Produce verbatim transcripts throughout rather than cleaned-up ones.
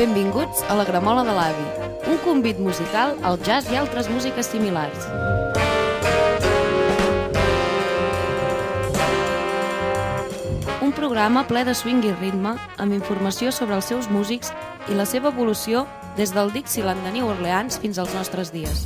Benvinguts a la Gramola de l'Avi, un convit musical al jazz i altres músiques similars. Un programa ple de swing i ritme, amb informació sobre els seus músics i la seva evolució des del Dixieland de New Orleans fins als nostres dies.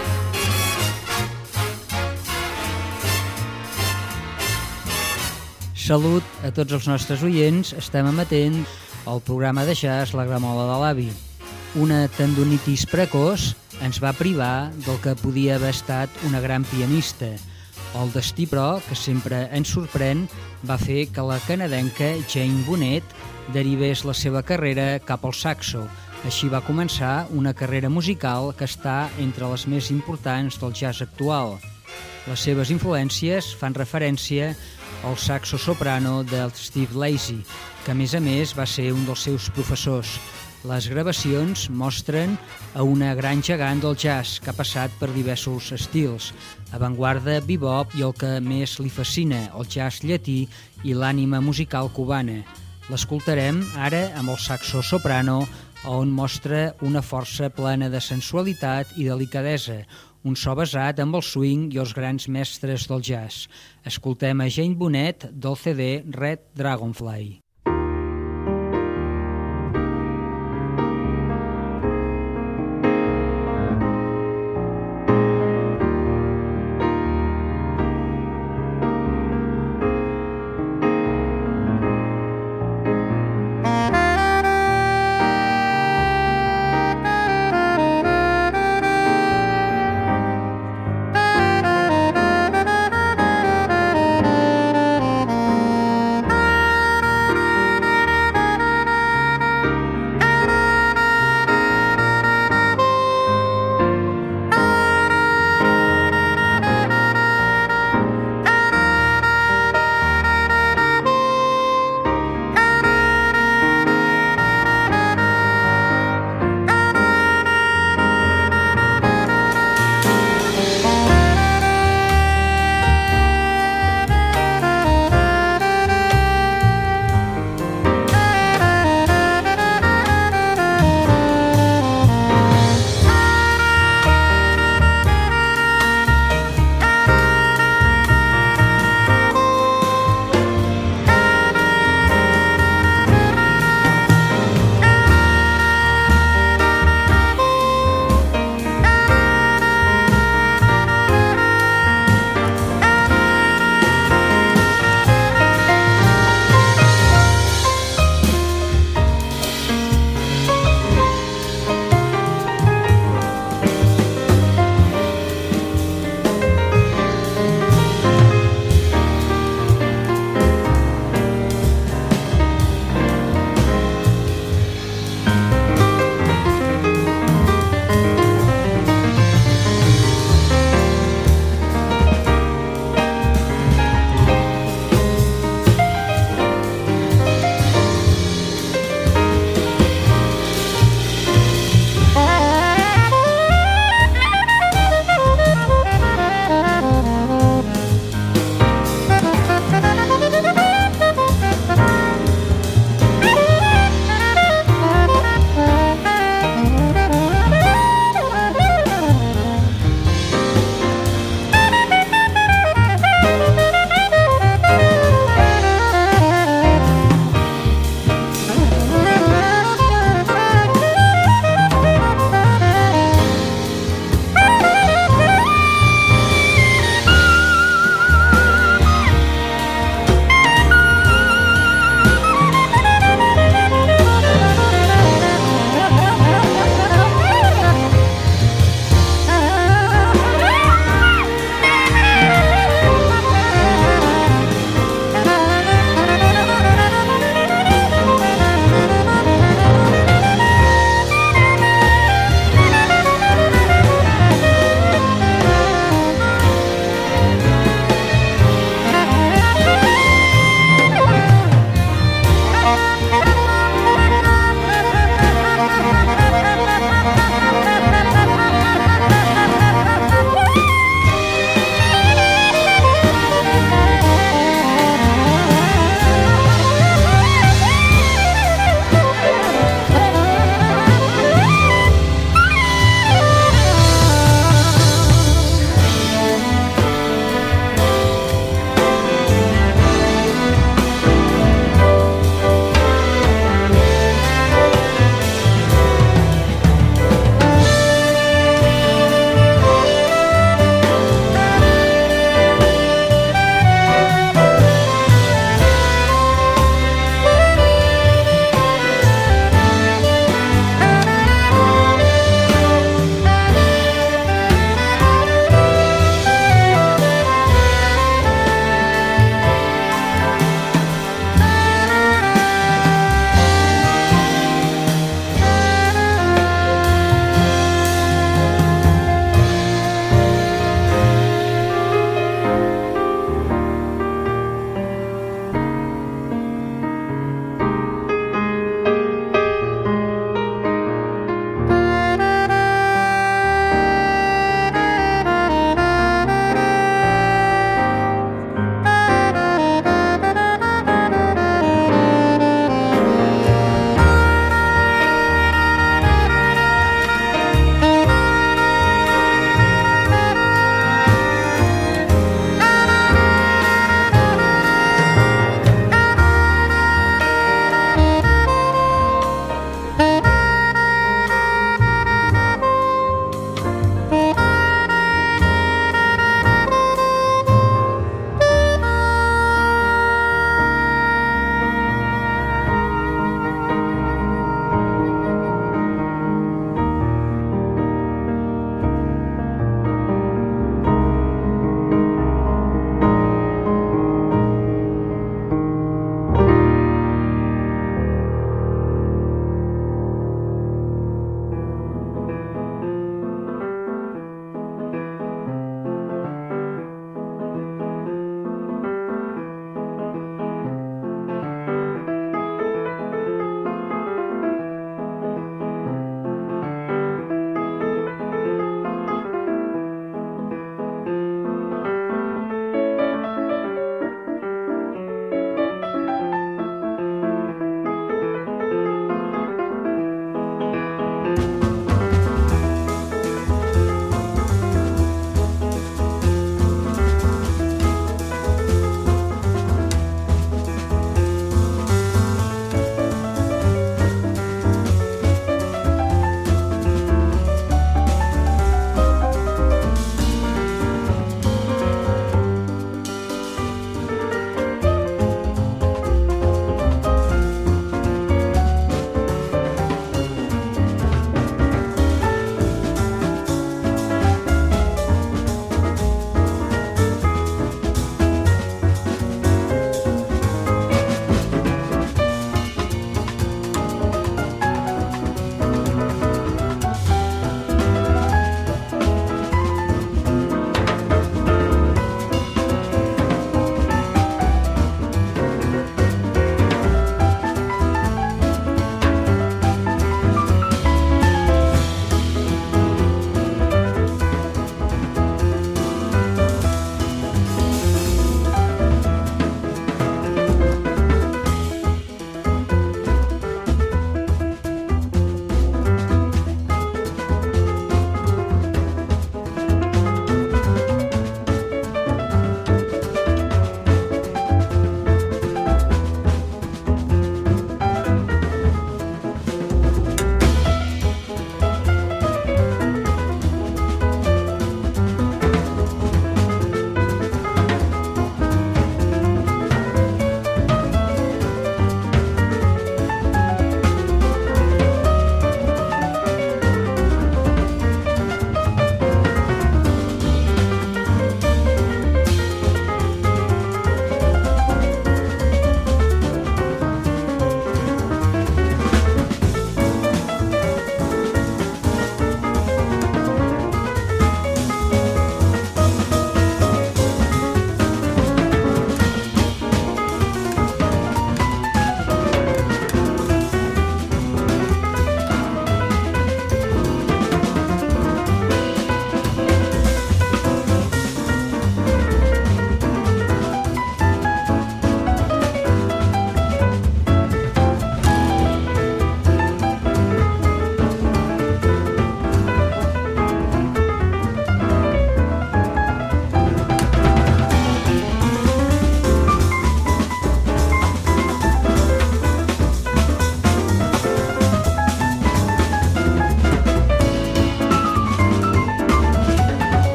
Salut a tots els nostres oients, estem amatents al programa de jazz La Gramola de l'Avi. Una tendonitis precoç ens va privar del que podia haver estat una gran pianista. El destí, però, que sempre ens sorprèn, va fer que la canadenca Jane Bunnett derivés la seva carrera cap al saxo. Així va començar una carrera musical que està entre les més importants del jazz actual. Les seves influències fan referència al saxo soprano del Steve Lacy, que a més a més va ser un dels seus professors. Les gravacions mostren a una gran gegant del jazz que ha passat per diversos estils, avantguarda, bebop i el que més li fascina, el jazz llatí i l'ànima musical cubana. L'escoltarem ara amb el saxo soprano, on mostra una força plena de sensualitat i delicadesa, un so basat amb el swing i els grans mestres del jazz. Escoltem a Jane Bunnett del C D Red Dragonfly. Thank you.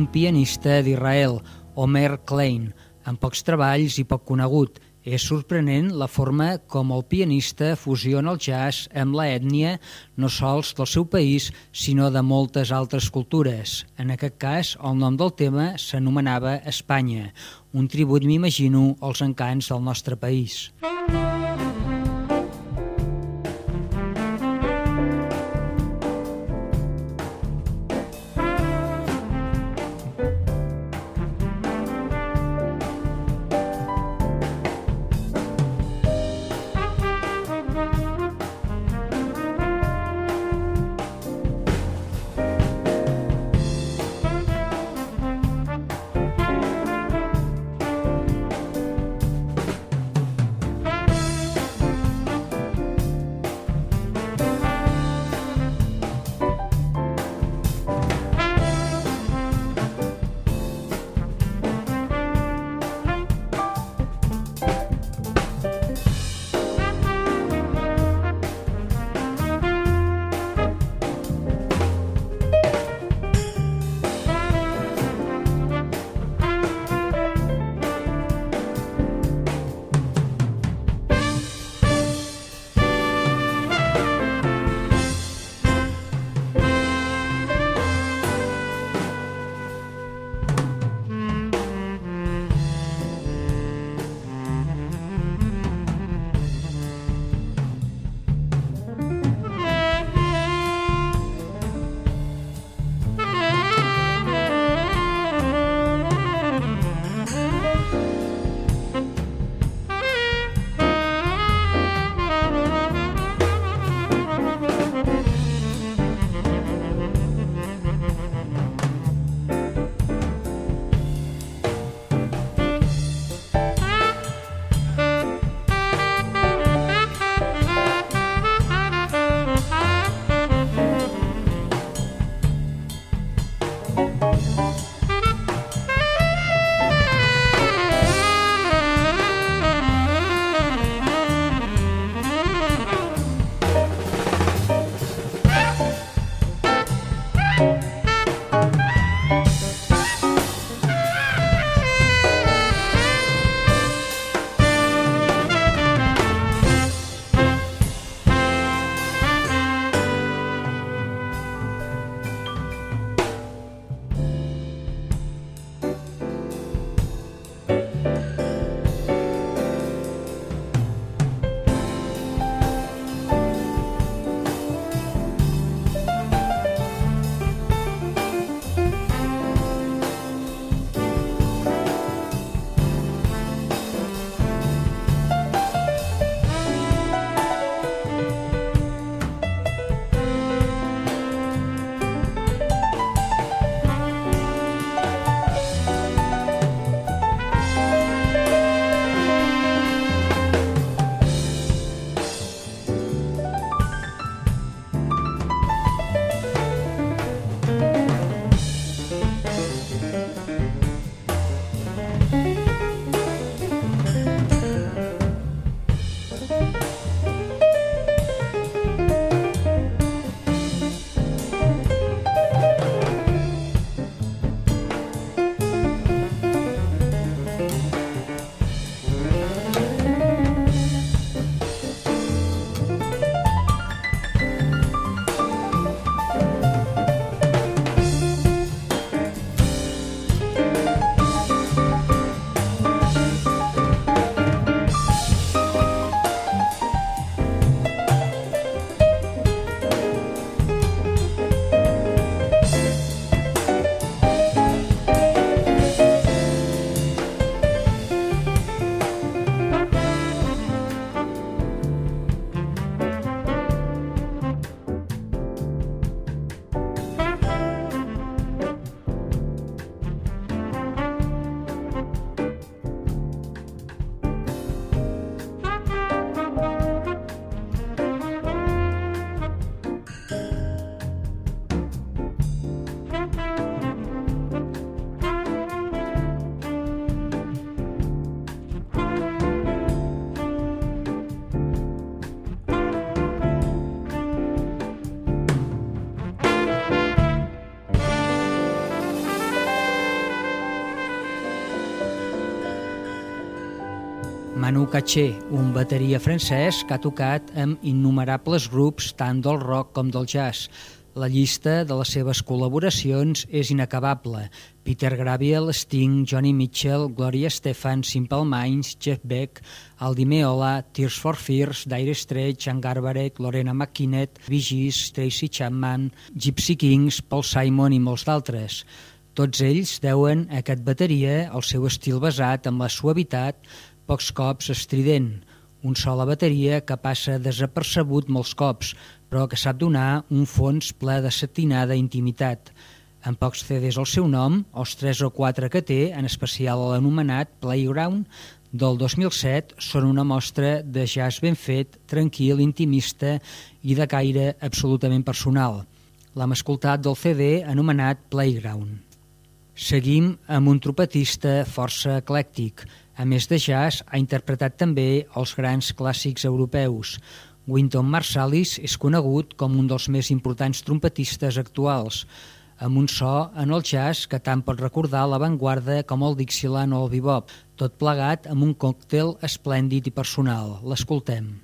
un pianista d'Israel, Omer Klein, amb pocs treballs i poc conegut. És sorprenent la forma com el pianista fusiona el jazz amb la ètnia no sols del seu país, sinó de moltes altres cultures. En aquest cas, el nom del tema s'anomenava Espanya, un tribut, m'imagino, als encants del nostre país. Caché, un bateria francès que ha tocat amb innumerables grups tant del rock com del jazz. La llista de les seves col·laboracions és inacabable. Peter Gabriel, Sting, Johnny Mitchell, Gloria Estefan, Simple Minds, Jeff Beck, Aldi Meola, Tears for Fears, Dire Straits, Jan Garbarek, Lorena McKinnon, Bee Gees, Tracy Chapman, Gypsy Kings, Paul Simon i molts d'altres. Tots ells deuen a aquest bateria el seu estil basat en la suavitat, pocs cops estrident, un so a la bateria que passa desapercebut molts cops, però que sap donar un fons ple de satinada intimitat. En pocs C Ds al seu nom, els tres o quatre que té, en especial l'anomenat Playground, del dos mil set, són una mostra de jazz ben fet, tranquil, intimista i de caire absolutament personal. L'hem escoltat del C D anomenat Playground. Seguim amb un trompetista força eclèctic. A més de jazz, ha interpretat també els grans clàssics europeus. Wynton Marsalis és conegut com un dels més importants trompetistes actuals, amb un so en el jazz que tant pot recordar l'avantguarda com el Dixieland o el bebop, tot plegat amb un còctel esplèndid i personal. L'escoltem.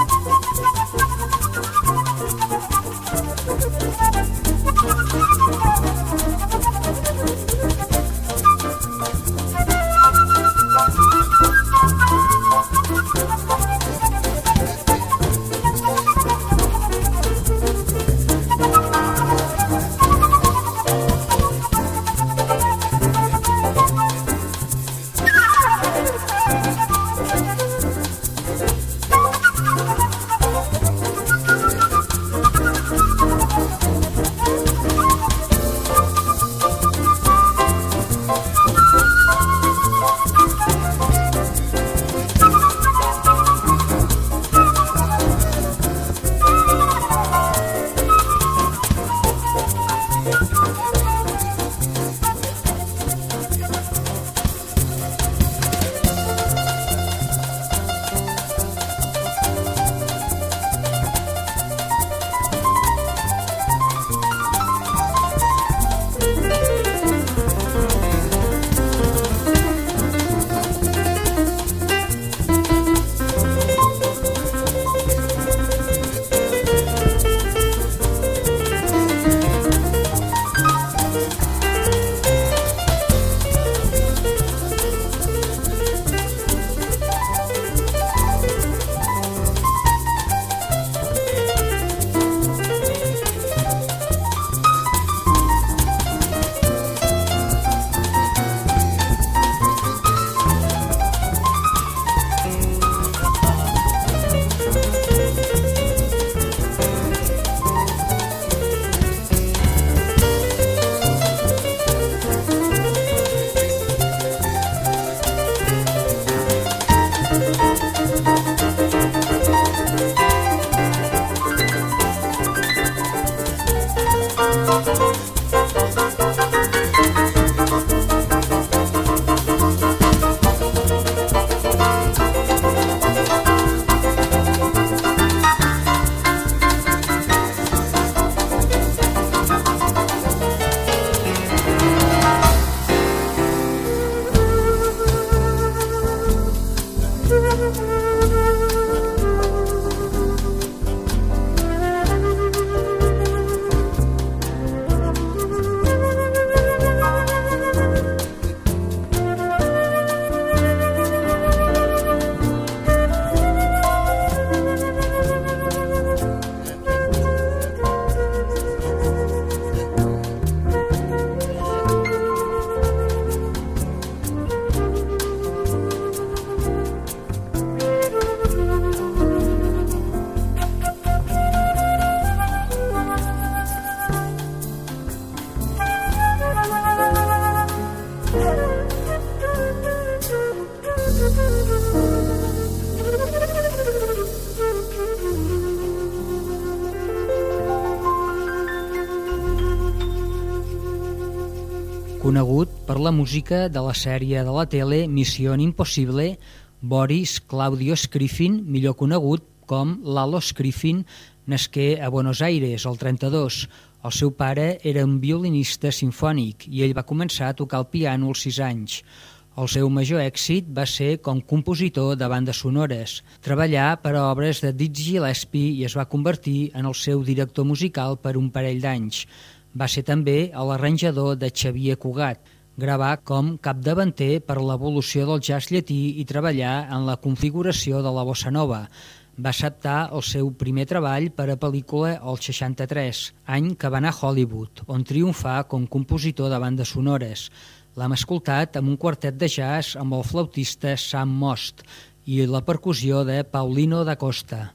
Conegut per la música de la sèrie de la tele Mission Impossible, Boris Claudio Scrifin, millor conegut com Lalo Scrifin, nasqué a Buenos Aires el trenta-dos. El seu pare era un violinista simfònic i ell va començar a tocar el piano als sis anys. El seu major èxit va ser com compositor de bandes sonores. Treballà per a obres de Dizzy Gillespie i es va convertir en el seu director musical per un parell d'anys. Va ser també l'arranjador de Xavier Cugat. Gravà com capdavanter per l'evolució del jazz llatí i treballar en la configuració de la bossa nova. Va acceptar el seu primer treball per a pel·lícula el seixanta-tres, any que va anar a Hollywood, on triomfà com compositor de bandes sonores. L'hem escoltat amb un quartet de jazz amb el flautista Sam Most i la percussió de Paulino da Costa.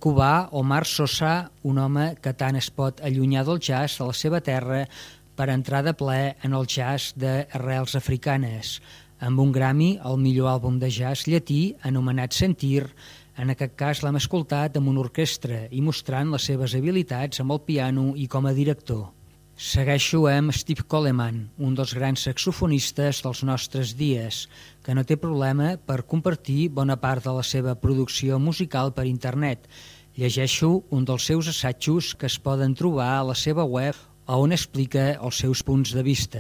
Cubà Omar Sosa, un home que tant es pot allunyar del jazz de la seva terra per entrar de ple en el jazz d'arrels africanes, amb un Grammy al millor àlbum de jazz llatí anomenat Sentir. En aquest cas l'hem escoltat amb una orquestra i mostrant les seves habilitats amb el piano i com a director. Segueixo amb Steve Coleman, un dels grans saxofonistes dels nostres dies, que no té problema per compartir bona part de la seva producció musical per internet. Llegeixo un dels seus assajos que es poden trobar a la seva web on explica els seus punts de vista.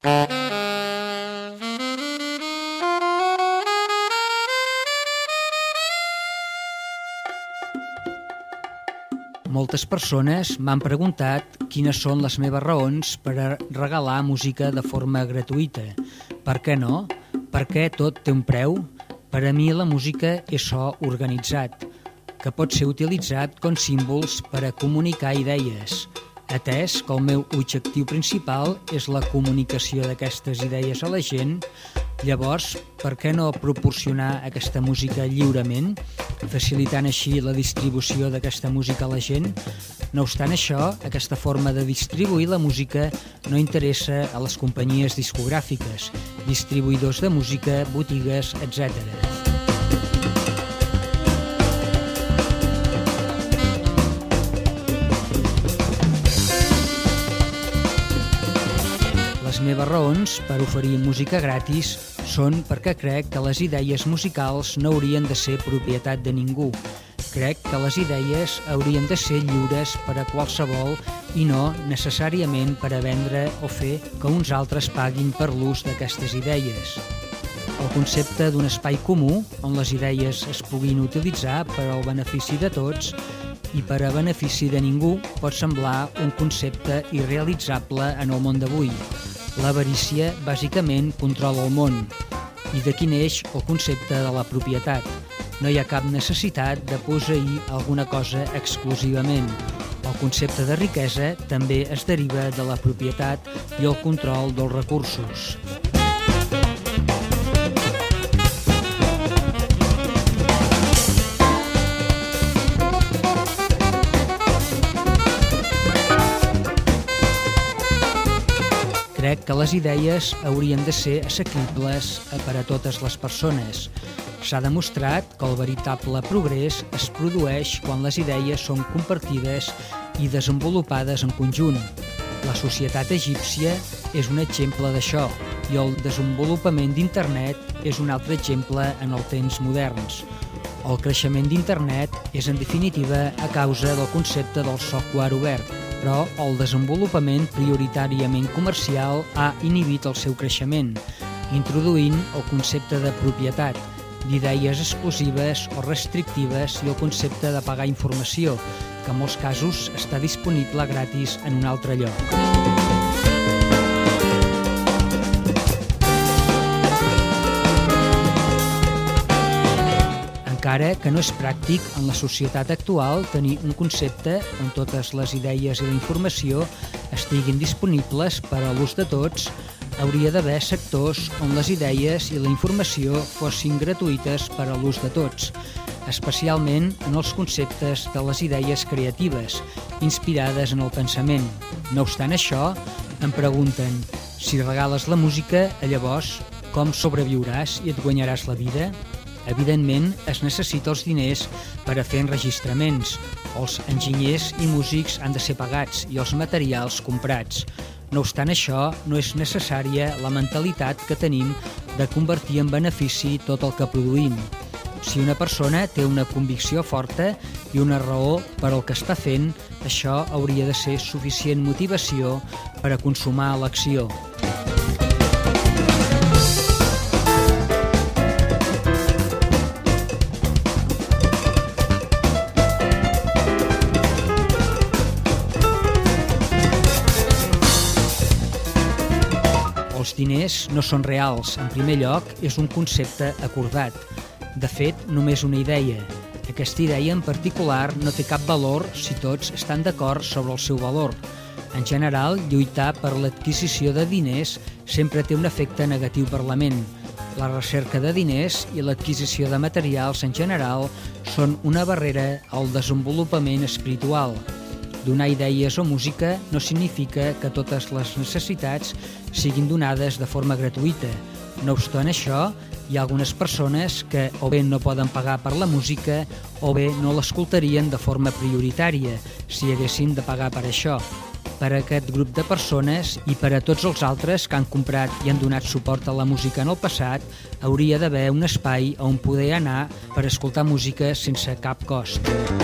Moltes persones m'han preguntat quines són les meves raons per a regalar música de forma gratuïta. Per què no? Per què tot té un preu? Per a mi la música és so organitzat, que pot ser utilitzat com símbols per a comunicar idees, atès que el meu objectiu principal és la comunicació d'aquestes idees a la gent. Llavors, per què no proporcionar aquesta música lliurement, facilitant així la distribució d'aquesta música a la gent? No obstant això, aquesta forma de distribuir la música no interessa a les companyies discogràfiques, distribuïdors de música, botigues, etcètera. Les meves raons per oferir música gratis són perquè crec que les idees musicals no haurien de ser propietat de ningú. Crec que les idees haurien de ser lliures per a qualsevol i no necessàriament per a vendre o fer que uns altres paguin per l'ús d'aquestes idees. El concepte d'un espai comú on les idees es puguin utilitzar per al benefici de tots i per a benefici de ningú pot semblar un concepte irrealitzable en el món d'avui. L'avarícia, bàsicament, controla el món, i d'aquí neix el concepte de la propietat. No hi ha cap necessitat de posseir alguna cosa exclusivament. El concepte de riquesa també es deriva de la propietat i el control dels recursos. Crec que les idees haurien de ser assequibles per a totes les persones. S'ha demostrat que el veritable progrés es produeix quan les idees són compartides i desenvolupades en conjunt. La societat egípcia és un exemple d'això i el desenvolupament d'Internet és un altre exemple en els temps moderns. El creixement d'Internet és, en definitiva, a causa del concepte del software obert, però el desenvolupament prioritàriament comercial ha inhibit el seu creixement, introduint el concepte de propietat, d'idees exclusives o restrictives i el concepte de pagar informació, que en molts casos està disponible gratis en un altre lloc. Encara que no és pràctic en la societat actual tenir un concepte on totes les idees i la informació estiguin disponibles per a l'ús de tots, hauria d'haver sectors on les idees i la informació fossin gratuïtes per a l'ús de tots, especialment en els conceptes de les idees creatives, inspirades en el pensament. No obstant això, em pregunten, si regales la música, llavors, com sobreviuràs i et guanyaràs la vida? Evidentment, es necessita els diners per a fer enregistraments. Els enginyers i músics han de ser pagats i els materials comprats. No obstant això, no és necessària la mentalitat que tenim de convertir en benefici tot el que produïm. Si una persona té una convicció forta i una raó per al que està fent, això hauria de ser suficient motivació per a consumar l'acció. Els diners no són reals. En primer lloc, és un concepte acordat. De fet, només una idea. Aquesta idea en particular no té cap valor si tots estan d'acord sobre el seu valor. En general, lluitar per l'adquisició de diners sempre té un efecte negatiu per la ment. La recerca de diners i l'adquisició de materials en general són una barrera al desenvolupament espiritual. Donar idees o música no significa que totes les necessitats siguin donades de forma gratuïta. No obstant això, hi ha algunes persones que o bé no poden pagar per la música o bé no l'escoltarien de forma prioritària si haguessin de pagar per això. Per a aquest grup de persones i per a tots els altres que han comprat i han donat suport a la música en el passat, hauria d'haver un espai on poder anar per escoltar música sense cap cost.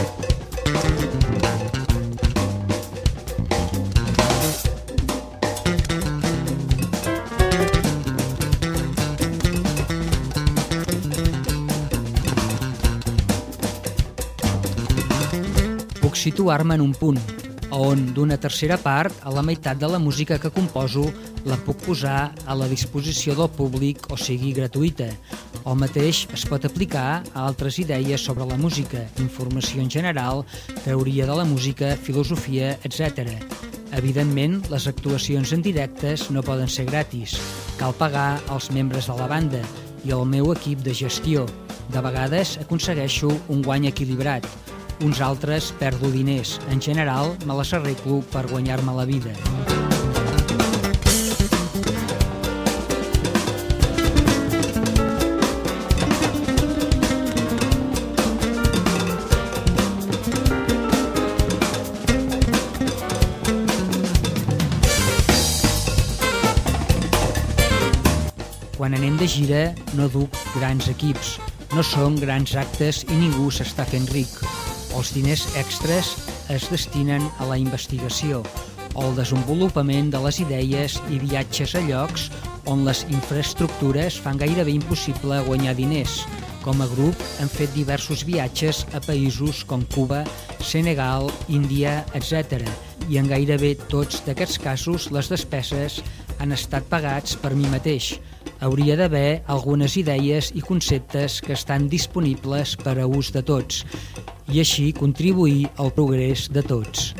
Puc situar-me en un punt, on d'una tercera part, a la meitat de la música que composo, la puc posar a la disposició del públic o sigui gratuïta. El mateix es pot aplicar a altres idees sobre la música, informació en general, teoria de la música, filosofia, etcètera. Evidentment, les actuacions en directes no poden ser gratis. Cal pagar als membres de la banda i al meu equip de gestió. De vegades aconsegueixo un guany equilibrat. Uns altres perdo diners. En general, me les arreglo per guanyar-me la vida. Quan anem de gira, no duc grans equips. No són grans actes i ningú s'està fent ric. Els diners extres es destinen a la investigació, al desenvolupament de les idees i viatges a llocs on les infraestructures fan gairebé impossible guanyar diners. Com a grup hem fet diversos viatges a països com Cuba, Senegal, Índia, etcètera. I en gairebé tots d'aquests casos les despeses han estat pagats per mi mateix. Hauria d'haver algunes idees i conceptes que estan disponibles per a ús de tots i així contribuir al progrés de tots.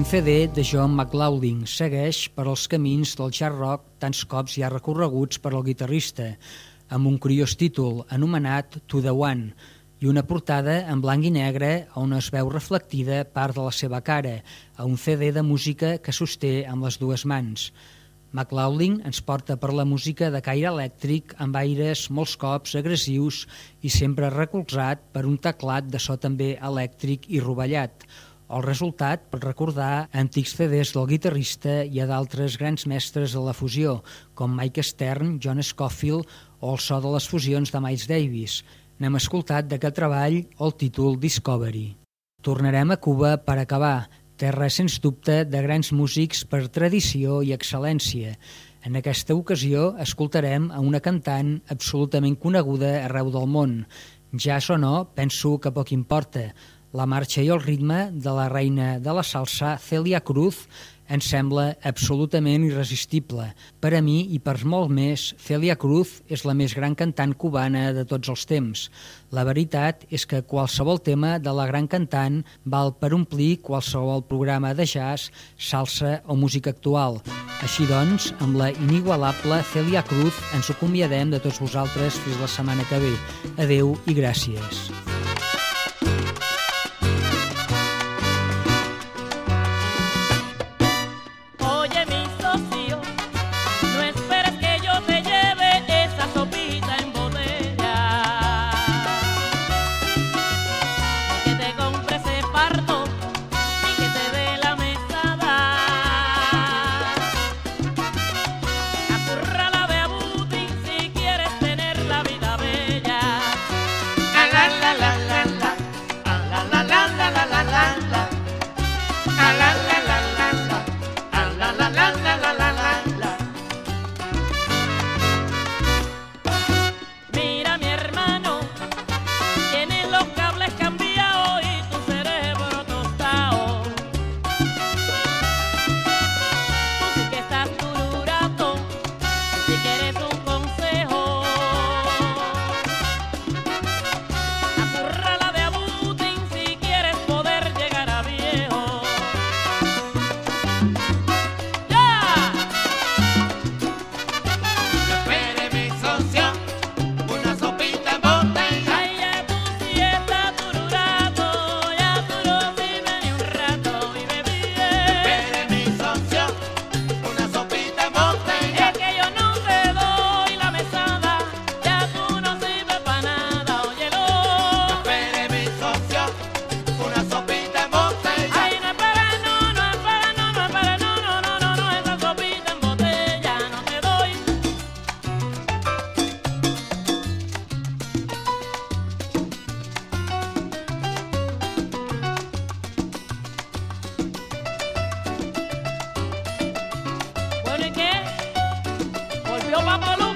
C D de John McLaughlin segueix per als camins del jazz rock tants cops ja recorreguts per al guitarrista, amb un curiós títol anomenat To the One i una portada en blanc i negre on es veu reflectida part de la seva cara, a un C D de música que sosté amb les dues mans. McLaughlin ens porta per la música de caire elèctric amb aires molts cops agressius i sempre recolzat per un teclat de so també elèctric i rovellat. El resultat pot recordar antics C Ds del guitarrista i a d'altres grans mestres de la fusió, com Mike Stern, John Scofield o el so de les fusions de Miles Davis. N'hem escoltat d'aquest treball el títol Discovery. Tornarem a Cuba per acabar, terra sens dubte de grans músics per tradició i excel·lència. En aquesta ocasió escoltarem a una cantant absolutament coneguda arreu del món. Jazz o no, penso que poc importa. La marxa i el ritme de la reina de la salsa, Celia Cruz, ens sembla absolutament irresistible. Per a mi i per molt més, Celia Cruz és la més gran cantant cubana de tots els temps. La veritat és que qualsevol tema de la gran cantant val per omplir qualsevol programa de jazz, salsa o música actual. Així doncs, amb la inigualable Celia Cruz ens acomiadem de tots vosaltres fins la setmana que ve. Adeu i gràcies. Volvió Papo Lu.